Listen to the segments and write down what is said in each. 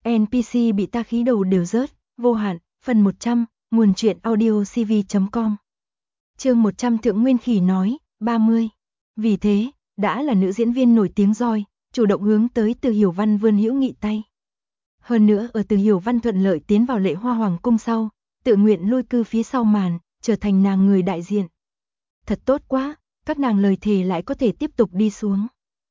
NPC bị ta khí đầu đều rớt, vô hạn, phần 100, nguồn truyện audio cv.com. Chương 100 Thượng Nguyên Khỉ nói, 30. Vì thế, đã là nữ diễn viên nổi tiếng rồi, chủ động hướng tới Từ Hiểu Văn vươn hữu nghị tay. Hơn nữa ở Từ Hiểu Văn thuận lợi tiến vào Lệ Hoa Hoàng cung sau, tự nguyện lui cư phía sau màn, trở thành nàng người đại diện. Thật tốt quá, các nàng lời thề lại có thể tiếp tục đi xuống.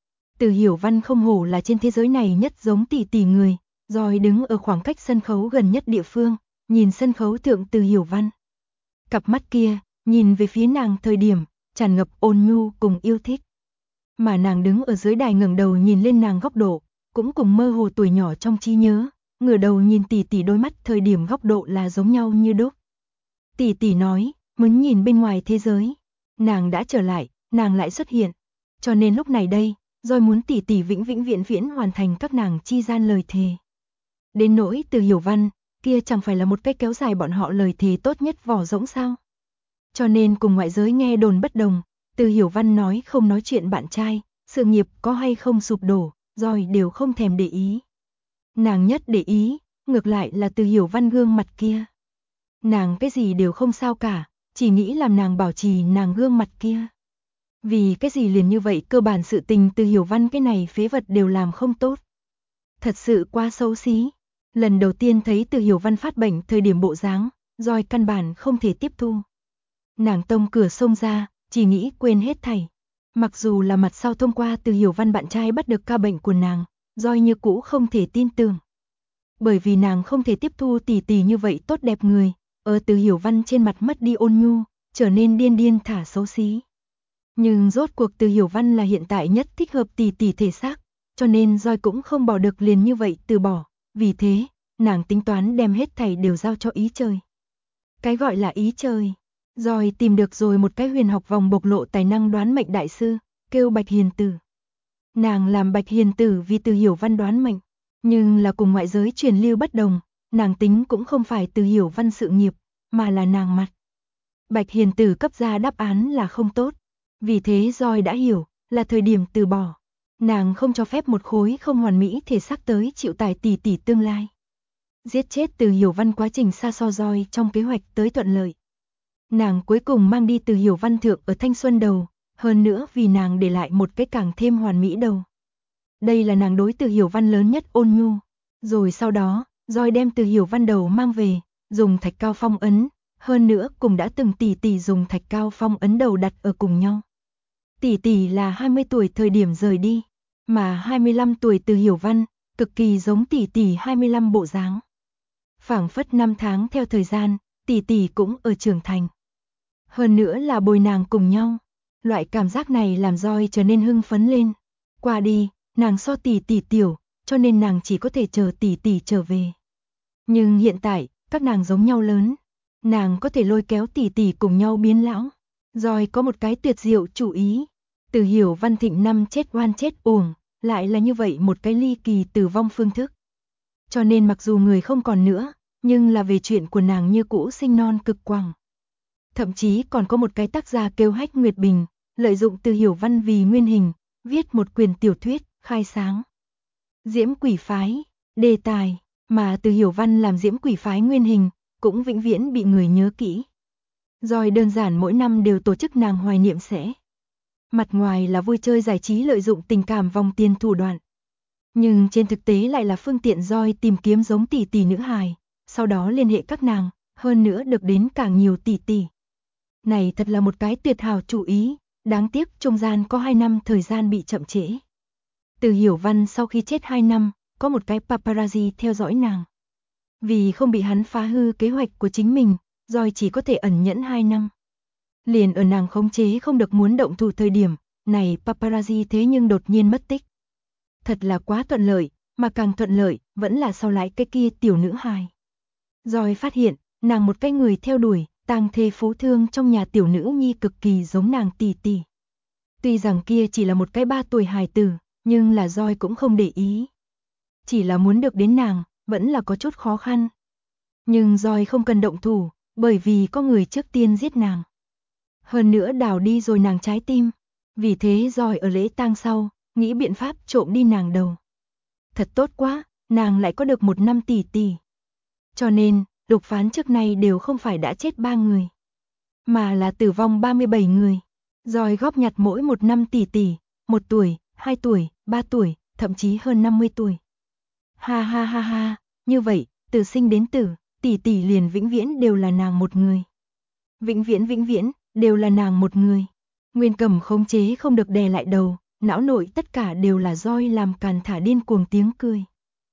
Từ Hiểu Văn không hổ là trên thế giới này nhất giống tỷ tỷ người, rồi đứng ở khoảng cách sân khấu gần nhất địa phương, nhìn sân khấu thượng Từ Hiểu Văn. Cặp mắt kia, nhìn về phía nàng thời điểm, tràn ngập ôn nhu cùng yêu thích. Mà nàng đứng ở dưới đài ngẩng đầu nhìn lên nàng góc độ, cũng cùng mơ hồ tuổi nhỏ trong trí nhớ, ngửa đầu nhìn tỷ tỷ đôi mắt thời điểm góc độ là giống nhau như đúc. Tỷ tỷ nói, muốn nhìn bên ngoài thế giới. Nàng đã trở lại, nàng lại xuất hiện. Cho nên lúc này đây, rồi muốn tỷ tỷ vĩnh vĩnh viễn viễn hoàn thành các nàng chi gian lời thề. Đến nỗi Từ Hiểu Văn, kia chẳng phải là một cách kéo dài bọn họ lời thề tốt nhất vỏ rỗng sao. Cho nên cùng ngoại giới nghe đồn bất đồng, Từ Hiểu Văn nói không nói chuyện bạn trai, sự nghiệp có hay không sụp đổ, rồi đều không thèm để ý. Nàng nhất để ý, ngược lại là Từ Hiểu Văn gương mặt kia. Nàng cái gì đều không sao cả, chỉ nghĩ làm nàng bảo trì nàng gương mặt kia. Vì cái gì liền như vậy cơ bản sự tình Từ Hiểu Văn cái này phế vật đều làm không tốt. Thật sự quá xấu xí. Lần đầu tiên thấy Từ Hiểu Văn phát bệnh thời điểm bộ dáng, rồi căn bản không thể tiếp thu. Nàng tông cửa xông ra, chỉ nghĩ quên hết thảy. Mặc dù là mặt sau thông qua Từ Hiểu Văn bạn trai bắt được ca bệnh của nàng, rồi như cũ không thể tin tưởng. Bởi vì nàng không thể tiếp thu tỷ tỷ như vậy tốt đẹp người, ở Từ Hiểu Văn trên mặt mất đi ôn nhu, trở nên điên điên thả xấu xí. Nhưng rốt cuộc Từ Hiểu Văn là hiện tại nhất thích hợp tỷ tỷ thể xác, cho nên Joy cũng không bỏ được liền như vậy từ bỏ, vì thế, nàng tính toán đem hết thảy đều giao cho ý trời. Cái gọi là ý trời, Joy tìm được rồi một cái huyền học vòng bộc lộ tài năng đoán mệnh đại sư, kêu Bạch Hiền Tử. Nàng làm Bạch Hiền Tử vì Từ Hiểu Văn đoán mệnh, nhưng là cùng ngoại giới truyền lưu bất đồng, nàng tính cũng không phải Từ Hiểu Văn sự nghiệp, mà là nàng mặt. Bạch Hiền Tử cấp ra đáp án là không tốt. Vì thế Joy đã hiểu, là thời điểm từ bỏ. Nàng không cho phép một khối không hoàn mỹ thể xác tới chịu tải tỷ tỷ tương lai. Giết chết Từ Hiểu Văn quá trình xa so Joy trong kế hoạch tới thuận lợi. Nàng cuối cùng mang đi Từ Hiểu Văn thượng ở thanh xuân đầu, hơn nữa vì nàng để lại một cái càng thêm hoàn mỹ đầu. Đây là nàng đối Từ Hiểu Văn lớn nhất ôn nhu. Rồi sau đó, Joy đem Từ Hiểu Văn đầu mang về, dùng thạch cao phong ấn, hơn nữa cùng đã từng tỷ tỷ dùng thạch cao phong ấn đầu đặt ở cùng nhau. Tỷ tỷ là 20 tuổi thời điểm rời đi, mà 25 tuổi Từ Hiểu Văn, cực kỳ giống tỷ tỷ 25 bộ dáng. Phảng phất 5 tháng theo thời gian, tỷ tỷ cũng ở trưởng thành. Hơn nữa là bồi nàng cùng nhau. Loại cảm giác này làm Joy trở nên hưng phấn lên. Qua đi, nàng so tỷ tỷ tiểu, cho nên nàng chỉ có thể chờ tỷ tỷ trở về. Nhưng hiện tại, các nàng giống nhau lớn. Nàng có thể lôi kéo tỷ tỷ cùng nhau biến lão. Joy có một cái tuyệt diệu chủ ý. Từ Hiểu Văn thịnh năm chết oan chết uổng, lại là như vậy một cái ly kỳ tử vong phương thức. Cho nên mặc dù người không còn nữa, nhưng là về chuyện của nàng như cũ sinh non cực quảng. Thậm chí còn có một cái tác giả kêu Hách Nguyệt Bình, lợi dụng Từ Hiểu Văn vì nguyên hình, viết một quyển tiểu thuyết, khai sáng. Diễm Quỷ Phái, đề tài, mà Từ Hiểu Văn làm Diễm Quỷ Phái nguyên hình, cũng vĩnh viễn bị người nhớ kỹ. Rồi đơn giản mỗi năm đều tổ chức nàng hoài niệm sẽ. Mặt ngoài là vui chơi giải trí lợi dụng tình cảm vòng tiền thủ đoạn. Nhưng trên thực tế lại là phương tiện Joy tìm kiếm giống tỷ tỷ nữ hài, sau đó liên hệ các nàng, hơn nữa được đến càng nhiều tỷ tỷ. Này thật là một cái tuyệt hảo chủ ý, đáng tiếc trung gian có 2 năm thời gian bị chậm trễ. Từ Hiểu Văn sau khi chết 2 năm, có một cái paparazzi theo dõi nàng. Vì không bị hắn phá hư kế hoạch của chính mình, Joy chỉ có thể ẩn nhẫn 2 năm. Liền ở nàng khống chế không được muốn động thủ thời điểm, này paparazzi thế nhưng đột nhiên mất tích. Thật là quá thuận lợi, mà càng thuận lợi, vẫn là sau lại cái kia tiểu nữ hài. Joy phát hiện, nàng một cái người theo đuổi, tang thê phú thương trong nhà tiểu nữ nhi cực kỳ giống nàng tỷ tỷ. Tuy rằng kia chỉ là một cái 3 tuổi hài tử, nhưng là Joy cũng không để ý. Chỉ là muốn được đến nàng, vẫn là có chút khó khăn. Nhưng Joy không cần động thủ, bởi vì có người trước tiên giết nàng. Hơn nữa đào đi rồi nàng trái tim. Vì thế Joy ở lễ tang sau, nghĩ biện pháp trộm đi nàng đầu. Thật tốt quá, nàng lại có được 1 năm tỷ tỷ. Cho nên, Lục Phán trước nay đều không phải đã chết 3 người, mà là tử vong 37 người. Rồi góp nhặt mỗi 1 năm tỷ tỷ, 1 tuổi, 2 tuổi, 3 tuổi, thậm chí hơn 50 tuổi. Ha ha ha ha, như vậy, từ sinh đến tử, tỷ tỷ liền vĩnh viễn đều là nàng một người. Vĩnh viễn, đều là nàng một người. Nguyên Cẩm khống chế không được đè lại đầu, não nội tất cả đều là roi làm càn thả điên cuồng tiếng cười.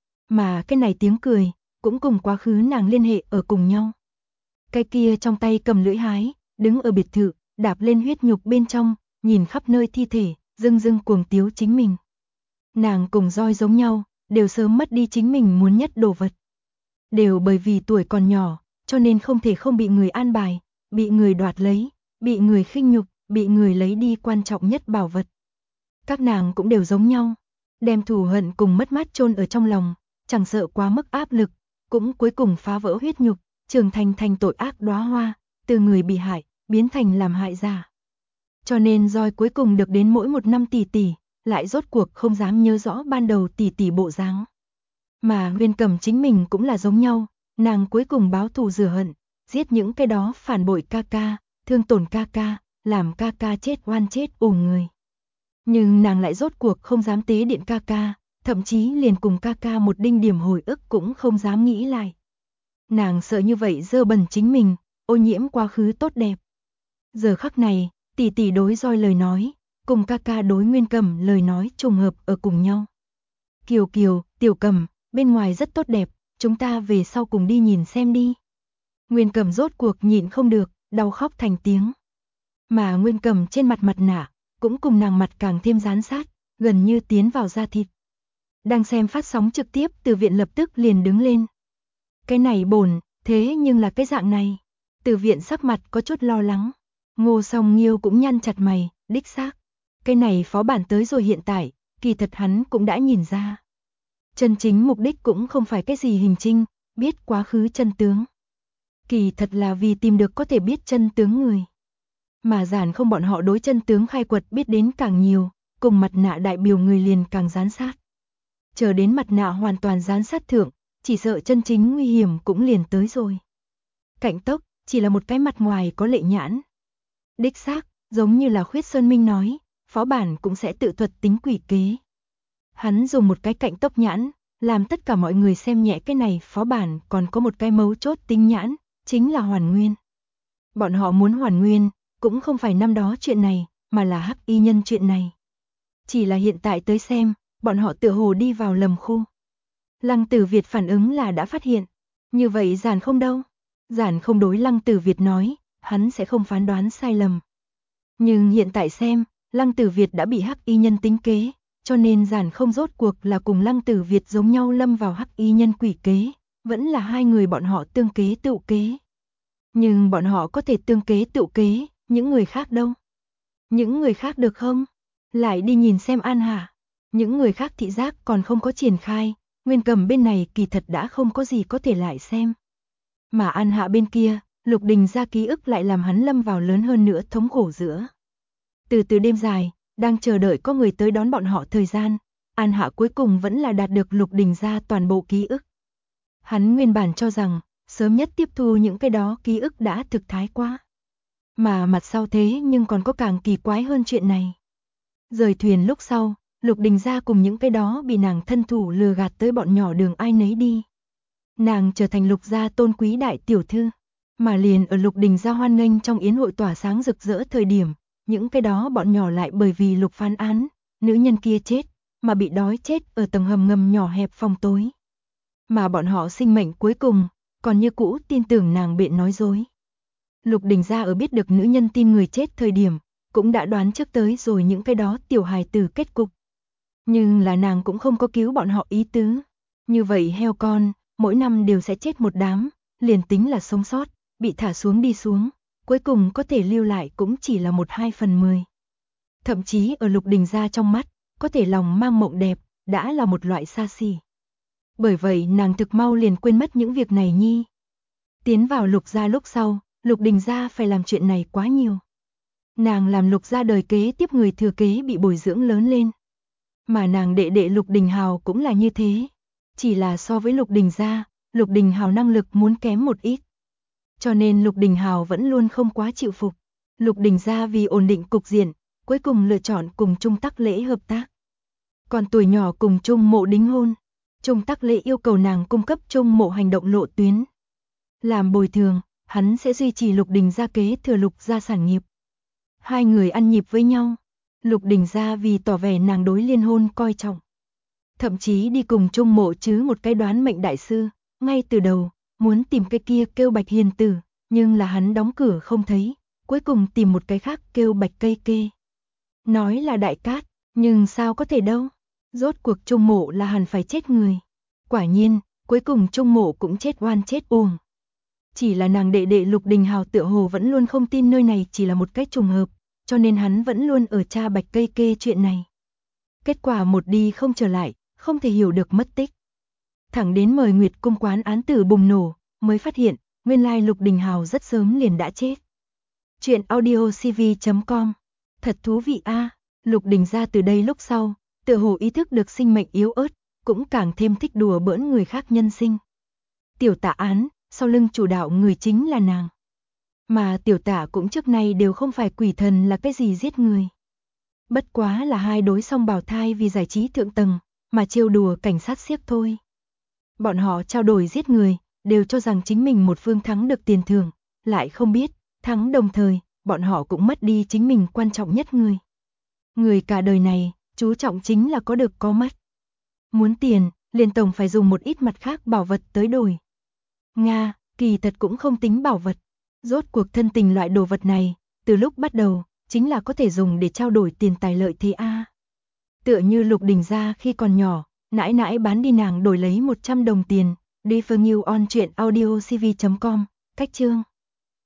Mà cái này tiếng cười, cũng cùng quá khứ nàng liên hệ ở cùng nhau. Cái kia trong tay cầm lưỡi hái, đứng ở biệt thự, đạp lên huyết nhục bên trong, nhìn khắp nơi thi thể, dưng cuồng tiếu chính mình. Nàng cùng roi giống nhau, đều sớm mất đi chính mình muốn nhất đồ vật. Đều bởi vì tuổi còn nhỏ, cho nên không thể không bị người an bài, bị người đoạt lấy, bị người khinh nhục, bị người lấy đi quan trọng nhất bảo vật. Các nàng cũng đều giống nhau, đem thù hận cùng mất mát chôn ở trong lòng, chẳng sợ quá mức áp lực, cũng cuối cùng phá vỡ huyết nhục, trưởng thành tội ác đóa hoa, từ người bị hại, biến thành làm hại giả. Cho nên roi cuối cùng được đến mỗi 1 năm tỷ tỷ, lại rốt cuộc không dám nhớ rõ ban đầu tỷ tỷ bộ dáng. Mà Nguyên Cẩm chính mình cũng là giống nhau, nàng cuối cùng báo thù rửa hận, giết những cái đó phản bội ca ca, thương tổn ca ca, làm ca ca chết oan chết uổng người. Nhưng nàng lại rốt cuộc không dám tế điện ca ca, thậm chí liền cùng ca ca một đinh điểm hồi ức cũng không dám nghĩ lại. Nàng sợ như vậy dơ bẩn chính mình, ô nhiễm quá khứ tốt đẹp. Giờ khắc này, tỷ tỷ đối roi lời nói, cùng ca ca đối Nguyên Cẩm lời nói trùng hợp ở cùng nhau. Kiều Kiều, Tiểu Cẩm, bên ngoài rất tốt đẹp, chúng ta về sau cùng đi nhìn xem đi. Nguyên Cẩm rốt cuộc nhịn không được, đau khóc thành tiếng. Mà Nguyên Cẩm trên mặt nạ, cũng cùng nàng mặt càng thêm dán sát, gần như tiến vào da thịt. Đang xem phát sóng trực tiếp Từ Viện lập tức liền đứng lên. Cái này bổn, thế nhưng là cái dạng này. Từ Viện sắc mặt có chút lo lắng. Ngô Song Nghiêu cũng nhăn chặt mày, đích xác. Cái này phó bản tới rồi hiện tại, kỳ thật hắn cũng đã nhìn ra. Chân chính mục đích cũng không phải cái gì hình trinh, biết quá khứ chân tướng. Kỳ thật là vì tìm được có thể biết chân tướng người. Mà giản không bọn họ đối chân tướng khai quật biết đến càng nhiều, cùng mặt nạ đại biểu người liền càng gián sát. Chờ đến mặt nạ hoàn toàn gián sát thượng, chỉ sợ chân chính nguy hiểm cũng liền tới rồi. Cạnh tốc, chỉ là một cái mặt ngoài có lệ nhãn. Đích xác, giống như là Khuyết Sơn Minh nói, phó bản cũng sẽ tự thuật tính quỷ kế. Hắn dùng một cái cạnh tốc nhãn, làm tất cả mọi người xem nhẹ cái này phó bản còn có một cái mấu chốt tinh nhãn, chính là hoàn nguyên. Bọn họ muốn hoàn nguyên, cũng không phải năm đó chuyện này, mà là hắc y nhân chuyện này. Chỉ là hiện tại tới xem, bọn họ tựa hồ đi vào lầm khu. Lăng Tử Việt phản ứng là đã phát hiện. Như vậy giản không đâu. Giản không đối Lăng Tử Việt nói, hắn sẽ không phán đoán sai lầm. Nhưng hiện tại xem, Lăng Tử Việt đã bị hắc y nhân tính kế, cho nên giản không rốt cuộc là cùng Lăng Tử Việt giống nhau lâm vào hắc y nhân quỷ kế, vẫn là hai người bọn họ tương kế tựu kế. Nhưng bọn họ có thể tương kế tựu kế, những người khác đâu? Những người khác được không? Lại đi nhìn xem An Hạ. Những người khác thị giác còn không có triển khai, Nguyên Cầm bên này kỳ thật đã không có gì có thể lại xem. Mà An Hạ bên kia, Lục Đình ra ký ức lại làm hắn lâm vào lớn hơn nữa thống khổ giữa. Từ đêm dài, đang chờ đợi có người tới đón bọn họ thời gian, An Hạ cuối cùng vẫn là đạt được Lục Đình ra toàn bộ ký ức. Hắn nguyên bản cho rằng, sớm nhất tiếp thu những cái đó ký ức đã thực thái quá. Mà mặt sau thế nhưng còn có càng kỳ quái hơn chuyện này. Rời thuyền lúc sau, Lục Đình ra cùng những cái đó bị nàng thân thủ lừa gạt tới bọn nhỏ đường ai nấy đi. Nàng trở thành Lục gia tôn quý đại tiểu thư, mà liền ở Lục Đình ra hoan nghênh trong yến hội tỏa sáng rực rỡ thời điểm, những cái đó bọn nhỏ lại bởi vì Lục phán án, nữ nhân kia chết, mà bị đói chết ở tầng hầm ngầm nhỏ hẹp phòng tối. Mà bọn họ sinh mệnh cuối cùng, còn như cũ tin tưởng nàng biện nói dối. Lục Đình ra ở biết được nữ nhân tin người chết thời điểm, cũng đã đoán trước tới rồi những cái đó tiểu hài tử kết cục. Nhưng là nàng cũng không có cứu bọn họ ý tứ. Như vậy heo con, mỗi năm đều sẽ chết một đám, liền tính là sống sót, bị thả xuống đi xuống, cuối cùng có thể lưu lại cũng chỉ là 1/2/10. Thậm chí ở Lục Đình ra trong mắt, có thể lòng mang mộng đẹp, đã là một loại xa xỉ. Bởi vậy nàng thực mau liền quên mất những việc này nhi. Tiến vào Lục gia lúc sau, Lục Đình gia phải làm chuyện này quá nhiều. Nàng làm Lục gia đời kế tiếp người thừa kế bị bồi dưỡng lớn lên. Mà nàng đệ đệ Lục Đình Hào cũng là như thế. Chỉ là so với Lục Đình gia, Lục Đình Hào năng lực muốn kém một ít. Cho nên Lục Đình Hào vẫn luôn không quá chịu phục. Lục Đình gia vì ổn định cục diện, cuối cùng lựa chọn cùng Trung Tắc Lễ hợp tác. Còn tuổi nhỏ cùng Trung Mộ đính hôn, Trung Tắc Lễ yêu cầu nàng cung cấp Trung Mộ hành động lộ tuyến. Làm bồi thường, hắn sẽ duy trì Lục Đình gia kế thừa Lục gia sản nghiệp. Hai người ăn nhịp với nhau. Lục Đình gia vì tỏ vẻ nàng đối liên hôn coi trọng, thậm chí đi cùng Trung Mộ chứ một cái đoán mệnh đại sư, ngay từ đầu muốn tìm cái kia kêu Bạch Hiền Tử, nhưng là hắn đóng cửa không thấy, cuối cùng tìm một cái khác kêu Bạch Cây Kê. Nói là đại cát, nhưng sao có thể đâu, rốt cuộc Trung Mộ là hẳn phải chết người. Quả nhiên, cuối cùng Trung Mộ cũng chết oan chết uổng. Chỉ là nàng đệ đệ Lục Đình Hào tựa hồ vẫn luôn không tin nơi này chỉ là một cái trùng hợp, cho nên hắn vẫn luôn ở tra Bạch Cây Kê chuyện này. Kết quả một đi không trở lại, không thể hiểu được mất tích. Thẳng đến mời Nguyệt cung quán án tử bùng nổ, mới phát hiện, nguyên lai Lục Đình Hào rất sớm liền đã chết. Chuyện audiocv.com. Thật thú vị a. Lục Đình gia từ đây lúc sau, tựa hồ ý thức được sinh mệnh yếu ớt, cũng càng thêm thích đùa bỡn người khác nhân sinh. Tiểu Tả án, sau lưng chủ đạo người chính là nàng. Mà Tiểu Tả cũng trước nay đều không phải quỷ thần là cái gì giết người. Bất quá là hai đối song bào thai vì giải trí thượng tầng, mà trêu đùa cảnh sát xiếc thôi. Bọn họ trao đổi giết người, đều cho rằng chính mình một phương thắng được tiền thưởng, lại không biết, thắng đồng thời, bọn họ cũng mất đi chính mình quan trọng nhất người. Người cả đời này, chú trọng chính là có được có mất. Muốn tiền, liền tổng phải dùng một ít mặt khác bảo vật tới đổi. Nga, kỳ thật cũng không tính bảo vật. Rốt cuộc thân tình loại đồ vật này, từ lúc bắt đầu, chính là có thể dùng để trao đổi tiền tài lợi thế a. Tựa như Lục Đình gia khi còn nhỏ, nãi nãi bán đi nàng đổi lấy 100 đồng tiền. Đi for new on truyện audiocv.com, cách chương.